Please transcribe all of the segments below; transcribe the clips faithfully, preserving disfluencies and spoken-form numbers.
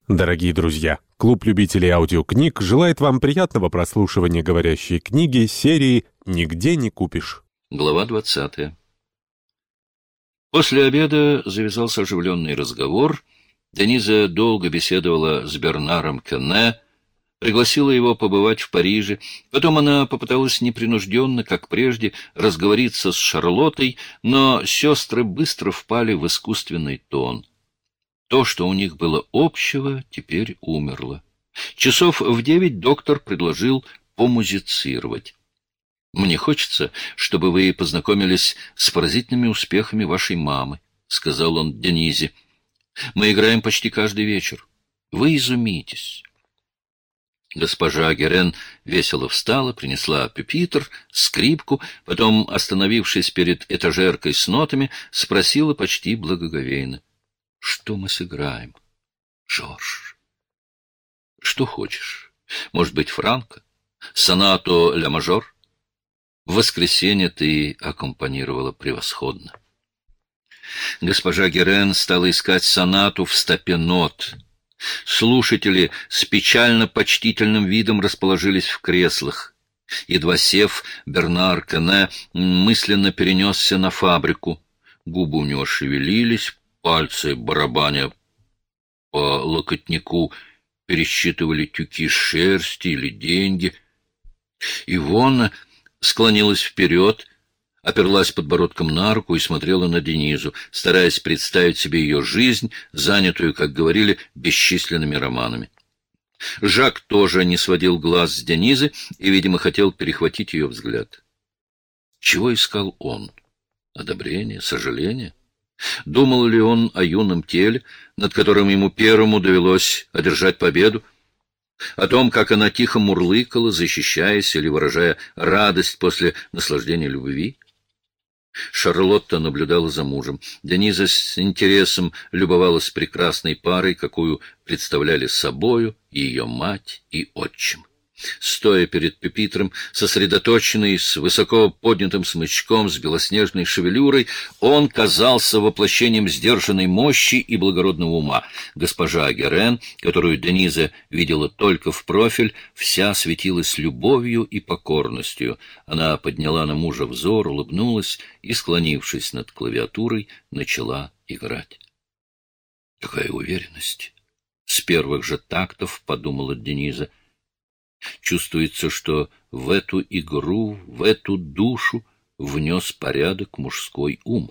Дорогие друзья, клуб любителей аудиокниг желает вам приятного прослушивания говорящей книги серии «Нигде не купишь». Глава двадцатая. После обеда завязался оживленный разговор. Дениза долго беседовала с Бернаром Кенне, пригласила его побывать в Париже. Потом она попыталась непринужденно, как прежде, разговориться с Шарлоттой, но сестры быстро впали в искусственный тон. То, что у них было общего, теперь умерло. Часов в девять доктор предложил помузицировать. «Мне хочется, чтобы вы познакомились с поразительными успехами вашей мамы», — сказал он Денизе. «Мы играем почти каждый вечер. Вы изумитесь». Госпожа Герен весело встала, принесла пюпитр, скрипку, потом, остановившись перед этажеркой с нотами, спросила почти благоговейно: «Что мы сыграем, Жорж?» «Что хочешь. Может быть, франко? Сонату ля мажор? В воскресенье ты аккомпанировала превосходно». Госпожа Герен стала искать сонату в стопе нот. Слушатели с печально-почтительным видом расположились в креслах. Едва сев, Бернар Кенне мысленно перенесся на фабрику. Губы у него шевелились, пальцы, барабаня по локотнику, пересчитывали тюки шерсти или деньги. Ивонна склонилась вперед, оперлась подбородком на руку и смотрела на Денизу, стараясь представить себе ее жизнь, занятую, как говорили, бесчисленными романами. Жак тоже не сводил глаз с Денизы и, видимо, хотел перехватить ее взгляд. Чего искал он? Одобрение, сожаление? Думал ли он о юном теле, над которым ему первому довелось одержать победу? О том, как она тихо мурлыкала, защищаясь или выражая радость после наслаждения любви? Шарлотта наблюдала за мужем. Дениза с интересом любовалась прекрасной парой, какую представляли собою и ее мать, и отчим. Стоя перед пюпитром, сосредоточенный, с высоко поднятым смычком, с белоснежной шевелюрой, он казался воплощением сдержанной мощи и благородного ума. Госпожа Герен, которую Дениза видела только в профиль, вся светилась любовью и покорностью. Она подняла на мужа взор, улыбнулась и, склонившись над клавиатурой, начала играть. «Какая уверенность!» — с первых же тактов подумала Дениза. Чувствуется, что в эту игру, в эту душу внес порядок мужской ум.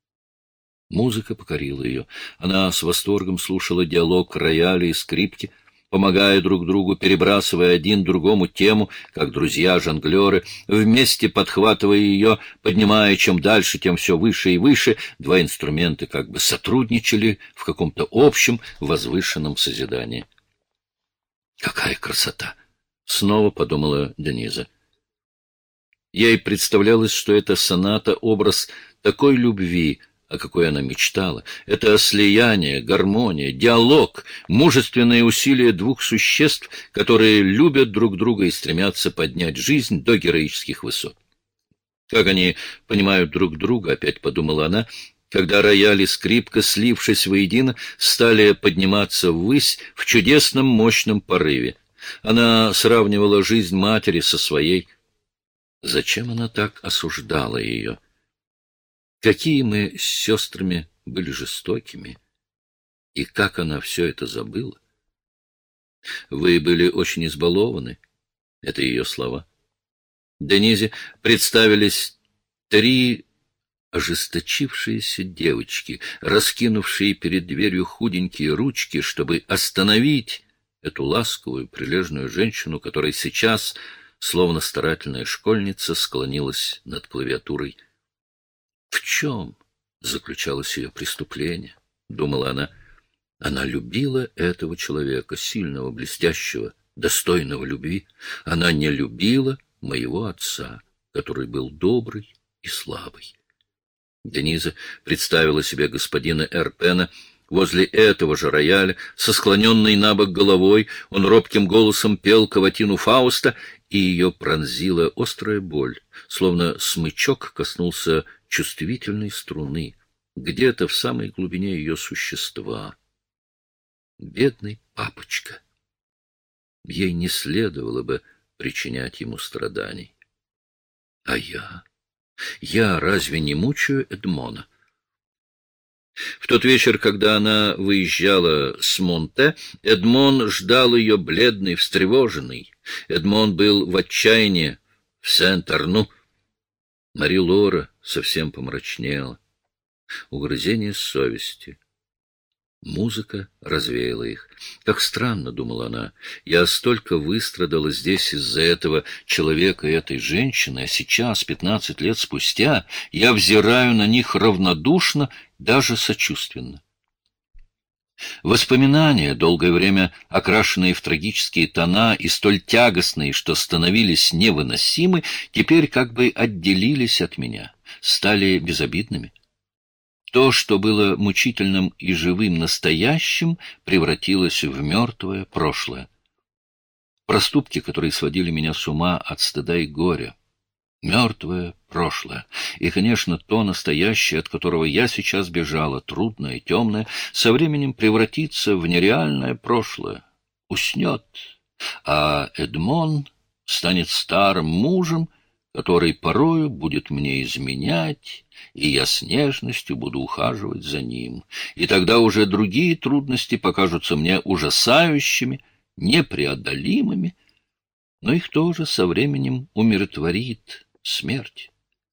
Музыка покорила ее. Она с восторгом слушала диалог рояля и скрипки, помогая друг другу, перебрасывая один другому тему, как друзья-жонглеры, вместе подхватывая ее, поднимая чем дальше, тем все выше и выше. Два инструмента как бы сотрудничали в каком-то общем возвышенном созидании. «Какая красота!» — снова подумала Дениза. Ей представлялось, что эта соната — образ такой любви, о какой она мечтала. Это слияние, гармония, диалог, мужественные усилия двух существ, которые любят друг друга и стремятся поднять жизнь до героических высот. Как они понимают друг друга, опять подумала она, когда рояль и скрипка, слившись воедино, стали подниматься ввысь в чудесном мощном порыве. Она сравнивала жизнь матери со своей. Зачем она так осуждала ее? Какие мы с сестрами были жестокими, и как она все это забыла? Вы были очень избалованы. Это ее слова. Денизе представились три ожесточившиеся девочки, раскинувшие перед дверью худенькие ручки, чтобы остановить эту ласковую, прилежную женщину, которая сейчас, словно старательная школьница, склонилась над клавиатурой. В чем заключалось ее преступление? — думала она. Она любила этого человека, сильного, блестящего, достойного любви. Она не любила моего отца, который был добрый и слабый. Дениза представила себе господина Эрпена возле этого же рояля, со склоненной набок головой. Он робким голосом пел каватину Фауста, и ее пронзила острая боль, словно смычок коснулся чувствительной струны, где-то в самой глубине ее существа. Бедный папочка. Ей не следовало бы причинять ему страданий. А я? Я разве не мучаю Эдмона? В тот вечер, когда она выезжала с Монте, Эдмон ждал ее бледный, встревоженный. Эдмон был в отчаянии в Сент-Арну. Мари-Лора совсем помрачнела. Угрызение совести. Музыка развеяла их. Как странно, — думала она, — я столько выстрадала здесь из-за этого человека и этой женщины, а сейчас, пятнадцать лет спустя, я взираю на них равнодушно, даже сочувственно. Воспоминания, долгое время окрашенные в трагические тона и столь тягостные, что становились невыносимы, теперь как бы отделились от меня, стали безобидными. То, что было мучительным и живым настоящим, превратилось в мертвое прошлое. Проступки, которые сводили меня с ума от стыда и горя. Мертвое прошлое. И, конечно, то настоящее, от которого я сейчас бежала, трудное и темное, со временем превратится в нереальное прошлое. Уснет. А Эдмон станет старым мужем, который порою будет мне изменять, и я с нежностью буду ухаживать за ним. И тогда уже другие трудности покажутся мне ужасающими, непреодолимыми, но их тоже со временем умиротворит смерть.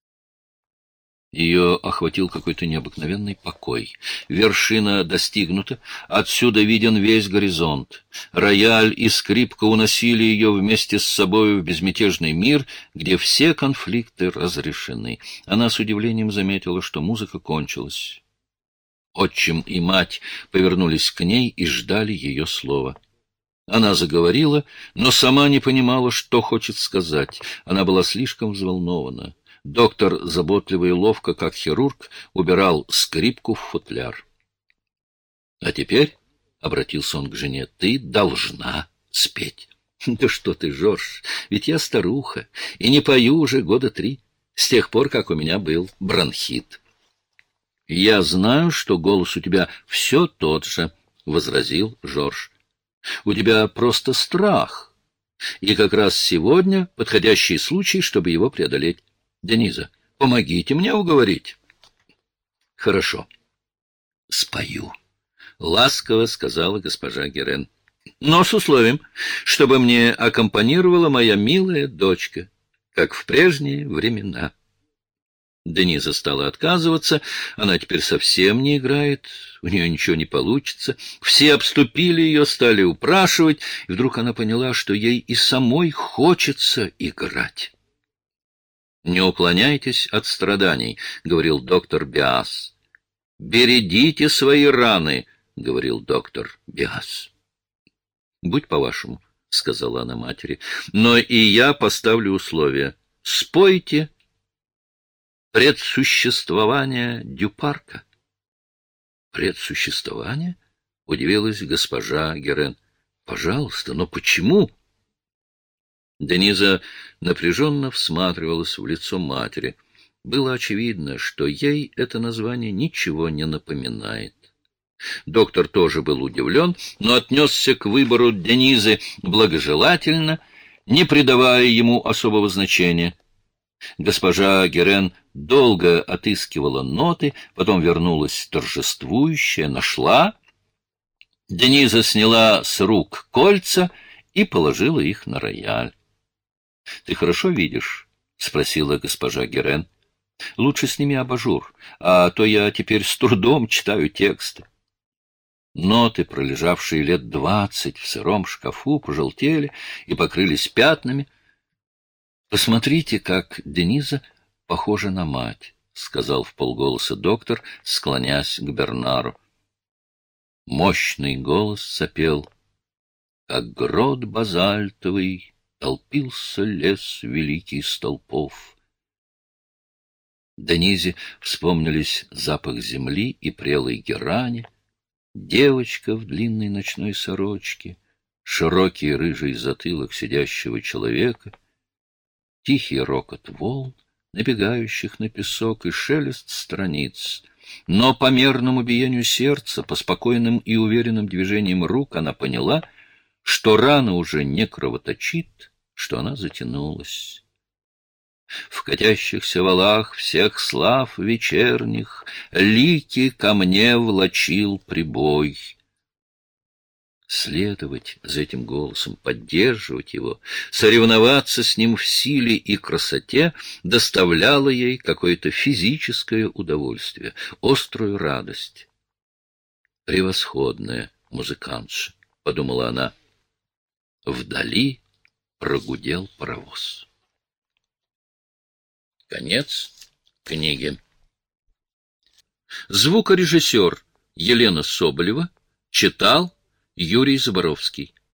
Ее охватил какой-то необыкновенный покой. Вершина достигнута, отсюда виден весь горизонт. Рояль и скрипка уносили ее вместе с собой в безмятежный мир, где все конфликты разрешены. Она с удивлением заметила, что музыка кончилась. Отчим и мать повернулись к ней и ждали ее слова. Она заговорила, но сама не понимала, что хочет сказать. Она была слишком взволнована. Доктор, заботливо и ловко, как хирург, убирал скрипку в футляр. — А теперь, — обратился он к жене, — ты должна спеть. — Да что ты, Жорж, ведь я старуха, и не пою уже года три, с тех пор, как у меня был бронхит. — Я знаю, что голос у тебя все тот же, — возразил Жорж. — У тебя просто страх, и как раз сегодня подходящий случай, чтобы его преодолеть. Дениза, помогите мне уговорить. — Хорошо. — Спою, — ласково сказала госпожа Герен. — Но с условием, чтобы мне аккомпанировала моя милая дочка, как в прежние времена. Дениза стала отказываться, она теперь совсем не играет, у нее ничего не получится. Все обступили ее, стали упрашивать, и вдруг она поняла, что ей и самой хочется играть. — Не уклоняйтесь от страданий, — говорил доктор Биас. — Бередите свои раны, — говорил доктор Биас. — Будь по-вашему, — сказала она матери, — но и я поставлю условия. Спойте предсуществование Дюпарка. — Предсуществование? — удивилась госпожа Герен. — Пожалуйста, но почему? Дениза напряженно всматривалась в лицо матери. Было очевидно, что ей это название ничего не напоминает. Доктор тоже был удивлен, но отнесся к выбору Денизы благожелательно, не придавая ему особого значения. Госпожа Герен долго отыскивала ноты, потом вернулась торжествующая, нашла. Дениза сняла с рук кольца и положила их на рояль. — Ты хорошо видишь? — спросила госпожа Герен. — Лучше сними абажур, а то я теперь с трудом читаю тексты. Ноты, пролежавшие лет двадцать в сыром шкафу, пожелтели и покрылись пятнами. — Посмотрите, как Дениза похожа на мать, — сказал вполголоса доктор, склонясь к Бернару. Мощный голос сопел, как грот базальтовый, толпился лес великий столпов. Денизе вспомнились запах земли и прелой герани, девочка в длинной ночной сорочке, широкий рыжий затылок сидящего человека, тихий рокот волн, набегающих на песок, и шелест страниц, но по мерному биению сердца, по спокойным и уверенным движениям рук она поняла, что рана уже не кровоточит, что она затянулась. В катящихся валах всех слав вечерних лики ко мне влачил прибой. Следовать за этим голосом, поддерживать его, соревноваться с ним в силе и красоте доставляло ей какое-то физическое удовольствие, острую радость. «Превосходная музыкантша», — подумала она. Вдали прогудел паровоз. Конец книги. Звукорежиссер Елена Соболева читал Юрий Заборовский.